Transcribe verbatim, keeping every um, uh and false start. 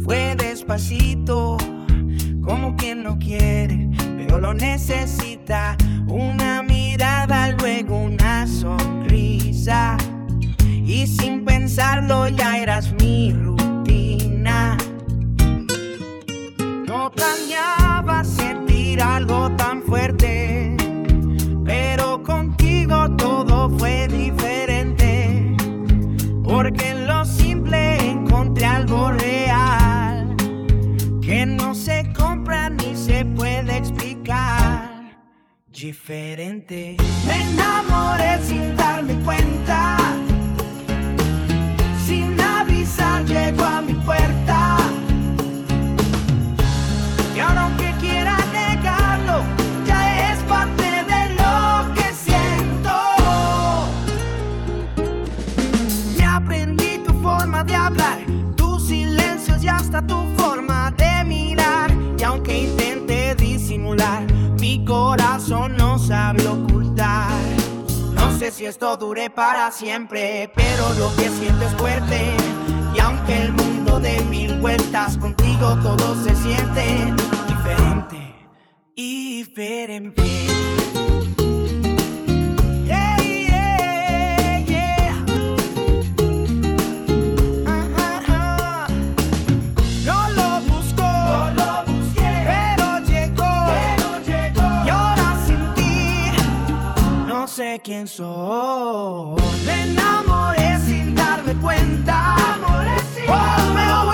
Fue despacito, como quien no quiere, pero lo necesita. Una mirada, luego una sonrisa, y sin pensarlo ya eras mi rutina. No planeaba sentir algo tan fuerte, pero contigo todo fue diferente, porque en lo simple encontré algo real que no se compra ni se puede explicar. Diferente. Me enamoré sin darme cuenta, sin avisar llegó a mi puerta. Y ahora aunque quiera negarlo, ya es parte de lo que siento. Me aprendí tu forma de hablar, tus silencios y hasta tu forma de mirar. Y aunque intenté disimular, mi corazón no sabe ocultar. No sé si esto dure para siempre, pero lo que siento es fuerte. Y aunque el mundo dé mil vueltas, contigo todo se siente diferente, diferente. Yeah, yeah, yeah. Ah, ah, ah. No lo busco, no lo busqué, pero llegó, pero llegó. Y ahora sin ti no sé quién soy. Me enamoré sin darme cuenta. Oh, me